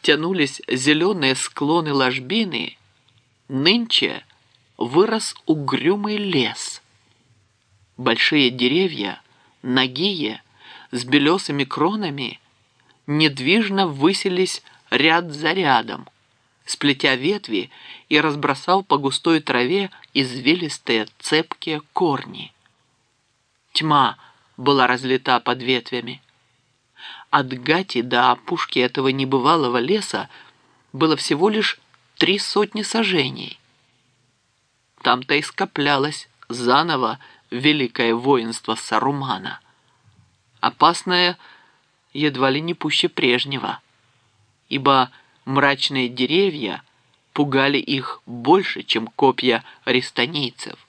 тянулись зеленые склоны ложбины, нынче вырос угрюмый лес. Большие деревья, нагие, с белесыми кронами, недвижно высились ряд за рядом, сплетя ветви и разбросав по густой траве извилистые цепкие корни. Тьма была разлита под ветвями. От гати до опушки этого небывалого леса было всего лишь 300 саженей. Там-то и скоплялось заново великое воинство Сарумана, опасное едва ли не пуще прежнего, ибо мрачные деревья пугали их больше, чем копья рестанийцев.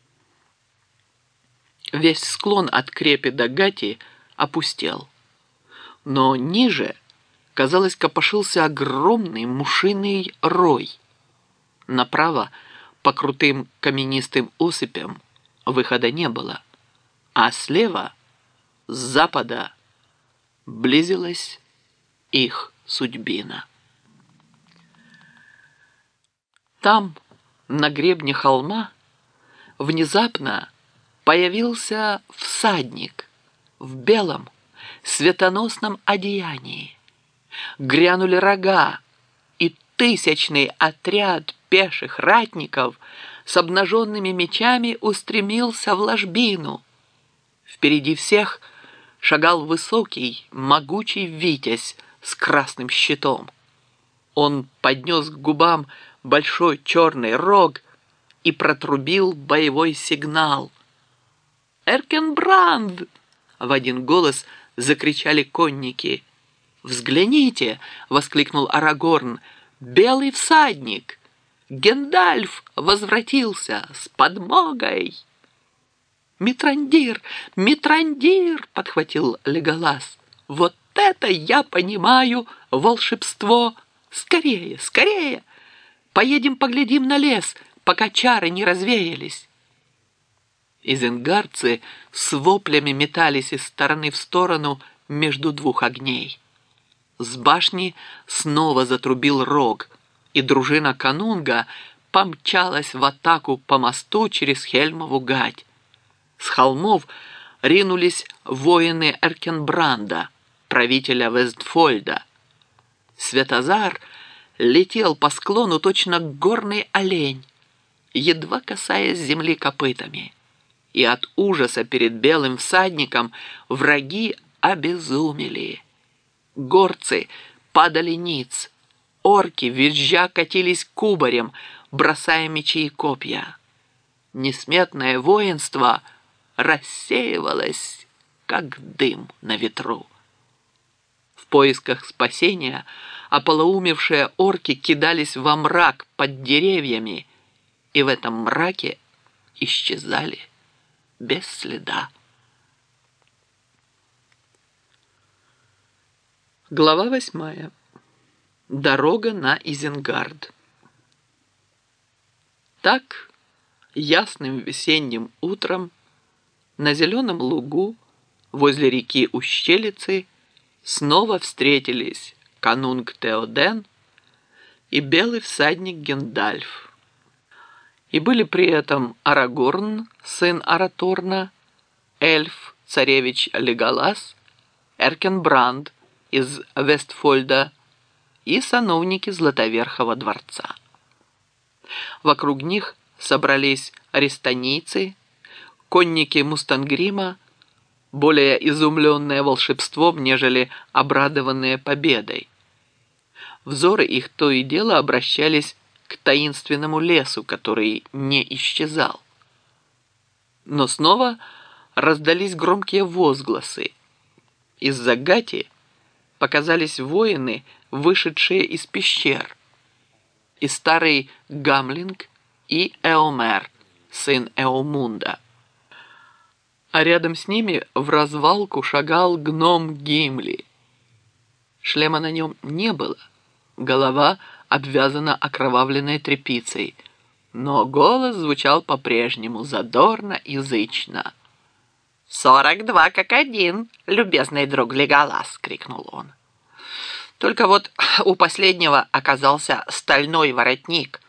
Весь склон от крепи до гати опустел, но ниже, казалось, копошился огромный мушиный рой. Направо, по крутым каменистым осыпям, выхода не было, а слева, с запада, близилась их судьбина. Там, на гребне холма, внезапно появился всадник в белом светоносном одеянии. Грянули рога, и тысячный отряд пеших ратников с обнаженными мечами устремился в ложбину. Впереди всех шагал высокий, могучий витязь с красным щитом. Он поднес к губам большой черный рог и протрубил боевой сигнал. «Эркенбранд!» — в один голос закричали конники. «Взгляните!» — воскликнул Арагорн. «Белый всадник! Гендальф возвратился с подмогой!» «Митрандир! Митрандир!» — подхватил Леголас. «Вот это я понимаю волшебство! Скорее, скорее! Поедем поглядим на лес, пока чары не развеялись!» Изенгардцы с воплями метались из стороны в сторону между двух огней. С башни снова затрубил рог, и дружина Канунга помчалась в атаку по мосту через Хельмову гать. С холмов ринулись воины Эркенбранда, правителя Вестфольда. Светозар летел по склону точно горный олень, едва касаясь земли копытами. И от ужаса перед белым всадником враги обезумели. Горцы падали ниц, орки визжа катились кубарем, бросая мечи и копья. Несметное воинство рассеивалось, как дым на ветру. В поисках спасения ополоумевшие орки кидались во мрак под деревьями, и в этом мраке исчезали без следа. Глава 8. Дорога на Изенгард. Так, ясным весенним утром, на зеленом лугу возле реки Ущелицы снова встретились канунг Теоден и белый всадник Гендальф. И были при этом Арагорн, сын Араторна, эльф, царевич Леголас, Эркенбранд из Вестфольда и сановники Златоверхого дворца. Вокруг них собрались рестанийцы, конники Мустангрима, более изумленные волшебством, нежели обрадованные победой. Взоры их то и дело обращались к таинственному лесу, который не исчезал. Но снова раздались громкие возгласы. Из-за гати показались воины, вышедшие из пещер, и старый Гамлинг и Эомер, сын Эомунда. А рядом с ними в развалку шагал гном Гимли. Шлема на нем не было, голова обвязана окровавленной тряпицей, но голос звучал по-прежнему задорно и зычно. 42 как один, любезный друг Леголас!» — крикнул он. Только вот у последнего оказался стальной воротник,